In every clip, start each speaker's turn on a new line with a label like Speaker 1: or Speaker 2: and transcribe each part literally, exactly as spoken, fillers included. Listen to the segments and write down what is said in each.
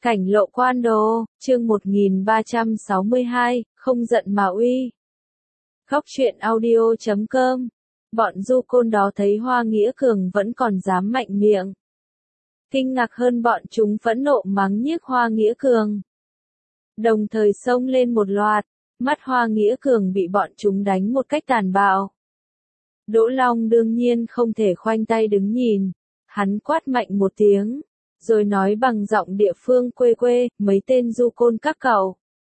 Speaker 1: Cảnh lộ quan đồ, chương một nghìn ba trăm sáu mươi hai, không giận mà uy. Góc truyện audio chấm com. Bọn du côn đó thấy Hoa Nghĩa Cường vẫn còn dám mạnh miệng. Kinh ngạc hơn bọn chúng phẫn nộ mắng nhiếc Hoa Nghĩa Cường. Đồng thời xông lên một loạt, mắt Hoa Nghĩa Cường bị bọn chúng đánh một cách tàn bạo. Đỗ Long đương nhiên không thể khoanh tay đứng nhìn, hắn quát mạnh một tiếng, rồi nói bằng giọng địa phương quê quê, mấy tên du côn các cậu.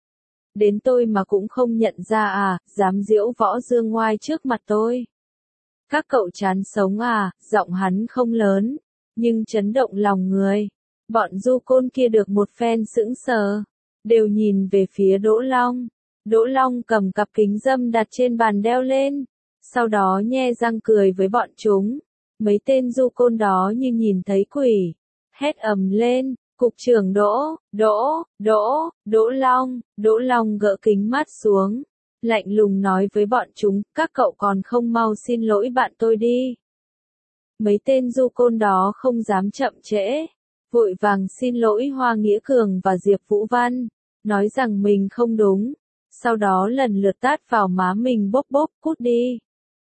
Speaker 1: Đến tôi mà cũng không nhận ra à, dám diễu võ dương ngoai trước mặt tôi. Các cậu chán sống à, giọng hắn không lớn, nhưng chấn động lòng người. Bọn du côn kia được một phen sững sờ, đều nhìn về phía Đỗ Long. Đỗ Long cầm cặp kính râm đặt trên bàn đeo lên, sau đó nhe răng cười với bọn chúng. Mấy tên du côn đó như nhìn thấy quỷ, hét ầm lên, cục trưởng Đỗ, Đỗ, Đỗ, Đỗ Long. Đỗ Long gỡ kính mắt xuống, lạnh lùng nói với bọn chúng, các cậu còn không mau xin lỗi bạn tôi đi. Mấy tên du côn đó không dám chậm trễ, vội vàng xin lỗi Hoa Nghĩa Cường và Diệp Vũ Văn, nói rằng mình không đúng, sau đó lần lượt tát vào má mình bốp bốp, cút đi.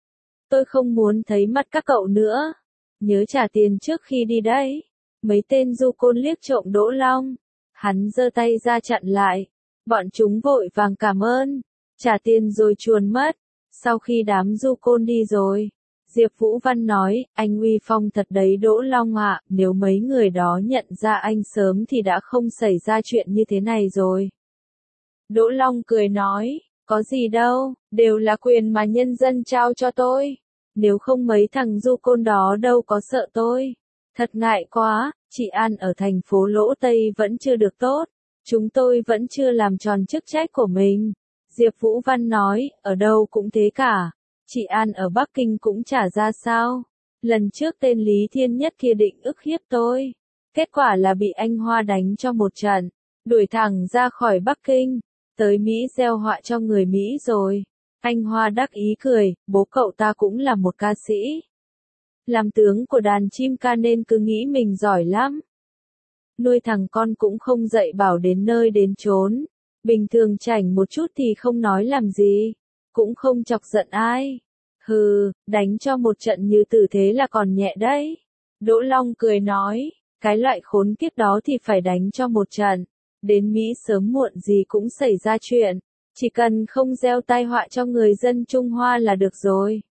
Speaker 1: Tôi không muốn thấy mặt các cậu nữa, nhớ trả tiền trước khi đi đấy. Mấy tên du côn liếc trộm Đỗ Long, hắn giơ tay ra chặn lại, bọn chúng vội vàng cảm ơn, trả tiền rồi chuồn mất. Sau khi đám du côn đi rồi, Diệp Vũ Văn nói, anh uy phong thật đấy Đỗ Long ạ, nếu mấy người đó nhận ra anh sớm thì đã không xảy ra chuyện như thế này rồi. Đỗ Long cười nói, có gì đâu, đều là quyền mà nhân dân trao cho tôi, nếu không mấy thằng du côn đó đâu có sợ tôi. Thật ngại quá, trị an ở thành phố Lỗ Tây vẫn chưa được tốt, chúng tôi vẫn chưa làm tròn chức trách của mình. Diệp Vũ Văn nói, ở đâu cũng thế cả, trị an ở Bắc Kinh cũng chả ra sao. Lần trước tên Lý Thiên Nhất kia định ức hiếp tôi, kết quả là bị anh Hoa đánh cho một trận, đuổi thẳng ra khỏi Bắc Kinh, tới Mỹ gieo họa cho người Mỹ rồi. Anh Hoa đắc ý cười, bố cậu ta cũng là một ca sĩ. Làm tướng của đàn chim ca nên cứ nghĩ mình giỏi lắm. Nuôi thằng con cũng không dạy bảo đến nơi đến chốn. Bình thường chảnh một chút thì không nói làm gì. Cũng không chọc giận ai. Hừ, đánh cho một trận như tử thế là còn nhẹ đấy. Đỗ Long cười nói, cái loại khốn kiếp đó thì phải đánh cho một trận. Đến Mỹ sớm muộn gì cũng xảy ra chuyện. Chỉ cần không gieo tai họa cho người dân Trung Hoa là được rồi.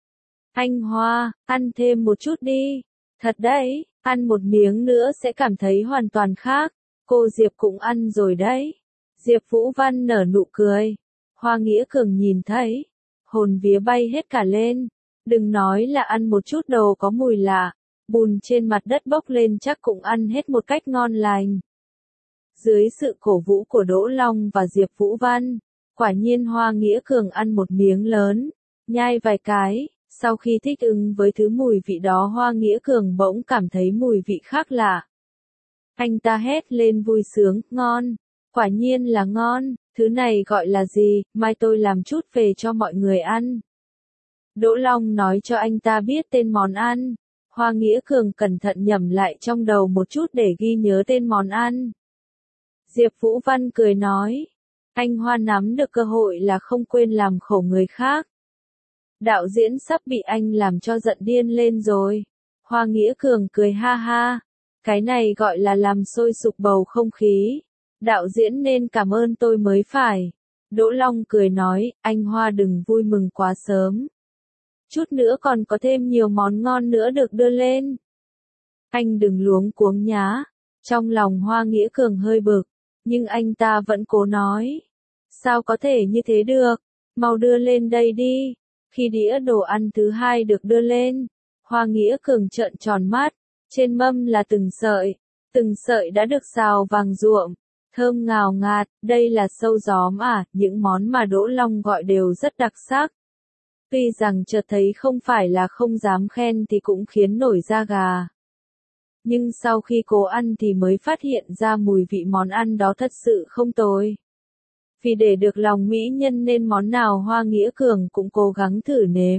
Speaker 1: Anh Hoa, ăn thêm một chút đi. Thật đấy, ăn một miếng nữa sẽ cảm thấy hoàn toàn khác. Cô Diệp cũng ăn rồi đấy. Diệp Vũ Văn nở nụ cười. Hoa Nghĩa Cường nhìn thấy, hồn vía bay hết cả lên. Đừng nói là ăn một chút đồ có mùi lạ, bùn trên mặt đất bốc lên chắc cũng ăn hết một cách ngon lành. Dưới sự cổ vũ của Đỗ Long và Diệp Vũ Văn, quả nhiên Hoa Nghĩa Cường ăn một miếng lớn, nhai vài cái. Sau khi thích ứng với thứ mùi vị đó Hoa Nghĩa Cường bỗng cảm thấy mùi vị khác lạ. Anh ta hét lên vui sướng, ngon, quả nhiên là ngon, thứ này gọi là gì, mai tôi làm chút về cho mọi người ăn. Đỗ Long nói cho anh ta biết tên món ăn, Hoa Nghĩa Cường cẩn thận nhẩm lại trong đầu một chút để ghi nhớ tên món ăn. Diệp Vũ Văn cười nói, anh Hoa nắm được cơ hội là không quên làm khổ người khác. Đạo diễn sắp bị anh làm cho giận điên lên rồi. Hoa Nghĩa Cường cười ha ha. Cái này gọi là làm sôi sục bầu không khí. Đạo diễn nên cảm ơn tôi mới phải. Đỗ Long cười nói, anh Hoa đừng vui mừng quá sớm. Chút nữa còn có thêm nhiều món ngon nữa được đưa lên. Anh đừng luống cuống nhá. Trong lòng Hoa Nghĩa Cường hơi bực, nhưng anh ta vẫn cố nói. Sao có thể như thế được? Mau đưa lên đây đi. Khi đĩa đồ ăn thứ hai được đưa lên, Hoa Nghĩa Cường trợn tròn mắt, trên mâm là từng sợi, từng sợi đã được xào vàng ruộm, thơm ngào ngạt, đây là sâu gióm à, những món mà Đỗ Long gọi đều rất đặc sắc. Tuy rằng chợt thấy không phải là không dám khen thì cũng khiến nổi da gà. Nhưng sau khi cố ăn thì mới phát hiện ra mùi vị món ăn đó thật sự không tồi. Vì để được lòng mỹ nhân nên món nào Hoa Nghĩa Cường cũng cố gắng thử nếm.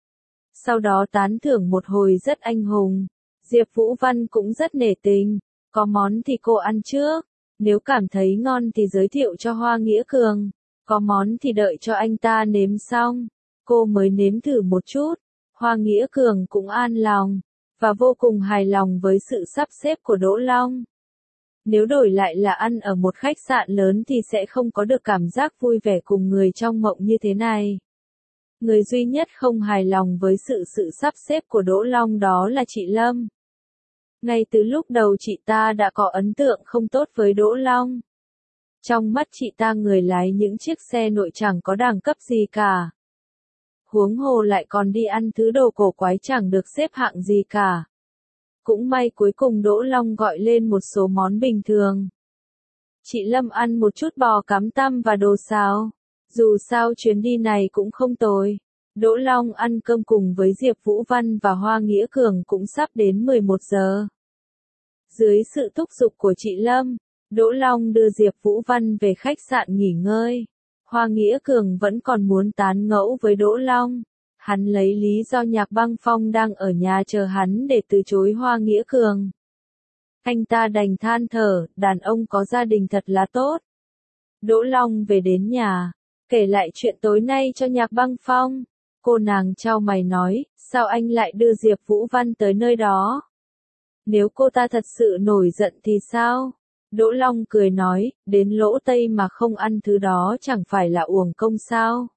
Speaker 1: Sau đó tán thưởng một hồi rất anh hùng. Diệp Vũ Văn cũng rất nể tình. Có món thì cô ăn trước. Nếu cảm thấy ngon thì giới thiệu cho Hoa Nghĩa Cường. Có món thì đợi cho anh ta nếm xong. Cô mới nếm thử một chút. Hoa Nghĩa Cường cũng an lòng. Và vô cùng hài lòng với sự sắp xếp của Đỗ Long. Nếu đổi lại là ăn ở một khách sạn lớn thì sẽ không có được cảm giác vui vẻ cùng người trong mộng như thế này. Người duy nhất không hài lòng với sự sự sắp xếp của Đỗ Long đó là chị Lâm. Ngay từ lúc đầu chị ta đã có ấn tượng không tốt với Đỗ Long. Trong mắt chị ta người lái những chiếc xe nội chẳng có đẳng cấp gì cả. Huống hồ lại còn đi ăn thứ đồ cổ quái chẳng được xếp hạng gì cả. Cũng may cuối cùng Đỗ Long gọi lên một số món bình thường. Chị Lâm ăn một chút bò cám tăm và đồ xào. Dù sao chuyến đi này cũng không tồi. Đỗ Long ăn cơm cùng với Diệp Vũ Văn và Hoa Nghĩa Cường cũng sắp đến mười một giờ. Dưới sự thúc giục của chị Lâm, Đỗ Long đưa Diệp Vũ Văn về khách sạn nghỉ ngơi. Hoa Nghĩa Cường vẫn còn muốn tán ngẫu với Đỗ Long. Hắn lấy lý do Nhạc Băng Phong đang ở nhà chờ hắn để từ chối Hoa Nghĩa Cường. Anh ta đành than thở, đàn ông có gia đình thật là tốt. Đỗ Long về đến nhà, kể lại chuyện tối nay cho Nhạc Băng Phong. Cô nàng chau mày nói, sao anh lại đưa Diệp Vũ Văn tới nơi đó? Nếu cô ta thật sự nổi giận thì sao? Đỗ Long cười nói, đến lỗ Tây mà không ăn thứ đó chẳng phải là uổng công sao?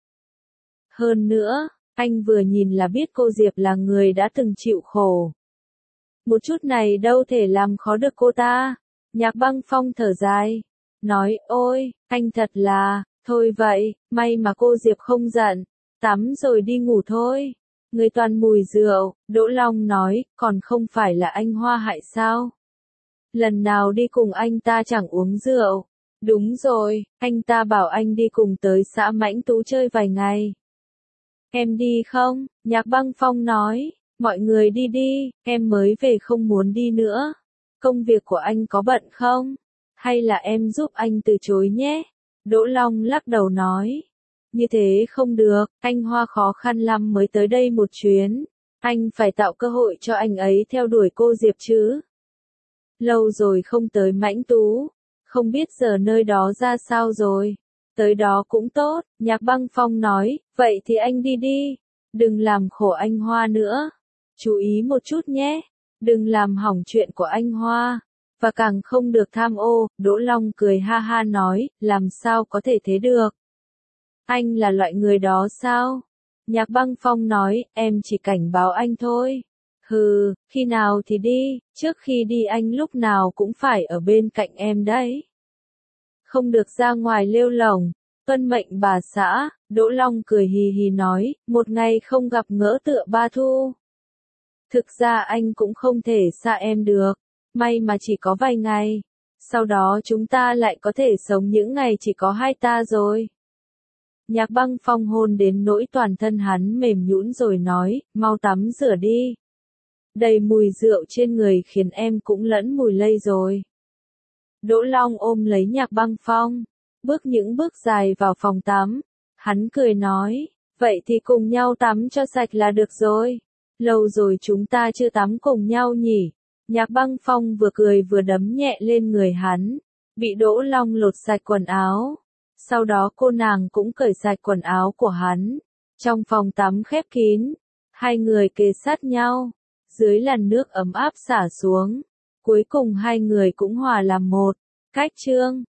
Speaker 1: Hơn nữa, anh vừa nhìn là biết cô Diệp là người đã từng chịu khổ. Một chút này đâu thể làm khó được cô ta. Nhạc Băng Phong thở dài, nói, ôi, anh thật là, thôi vậy, may mà cô Diệp không giận, tắm rồi đi ngủ thôi. Người toàn mùi rượu, Đỗ Long nói, còn không phải là anh Hoa hại sao? Lần nào đi cùng anh ta chẳng uống rượu. Đúng rồi, anh ta bảo anh đi cùng tới xã Mãnh Tú chơi vài ngày. Em đi không? Nhạc Băng Phong nói, mọi người đi đi, em mới về không muốn đi nữa. Công việc của anh có bận không? Hay là em giúp anh từ chối nhé? Đỗ Long lắc đầu nói, như thế không được, anh Hoa khó khăn lắm mới tới đây một chuyến. Anh phải tạo cơ hội cho anh ấy theo đuổi cô Diệp chứ. Lâu rồi không tới Mãnh Tú, không biết giờ nơi đó ra sao rồi. Tới đó cũng tốt, Nhạc Băng Phong nói, vậy thì anh đi đi, đừng làm khổ anh Hoa nữa. Chú ý một chút nhé, đừng làm hỏng chuyện của anh Hoa, và càng không được tham ô. Đỗ Long cười ha ha nói, làm sao có thể thế được. Anh là loại người đó sao? Nhạc Băng Phong nói, em chỉ cảnh báo anh thôi. Hừ, khi nào thì đi, trước khi đi anh lúc nào cũng phải ở bên cạnh em đấy. Không được ra ngoài lêu lổng, tuân mệnh bà xã. Đỗ Long cười hì hì nói, một ngày không gặp ngỡ tựa ba thu. Thực ra anh cũng không thể xa em được, may mà chỉ có vài ngày. Sau đó chúng ta lại có thể sống những ngày chỉ có hai ta rồi. Nhạc Băng Phong hôn đến nỗi toàn thân hắn mềm nhũn rồi nói, mau tắm rửa đi. Đầy mùi rượu trên người khiến em cũng lẫn mùi lây rồi. Đỗ Long ôm lấy Nhạc Băng Phong, bước những bước dài vào phòng tắm. Hắn cười nói, vậy thì cùng nhau tắm cho sạch là được rồi. Lâu rồi chúng ta chưa tắm cùng nhau nhỉ. Nhạc Băng Phong vừa cười vừa đấm nhẹ lên người hắn, bị Đỗ Long lột sạch quần áo. Sau đó cô nàng cũng cởi sạch quần áo của hắn. Trong phòng tắm khép kín, hai người kề sát nhau, dưới làn nước ấm áp xả xuống. Cuối cùng hai người cũng hòa làm một. Cách chương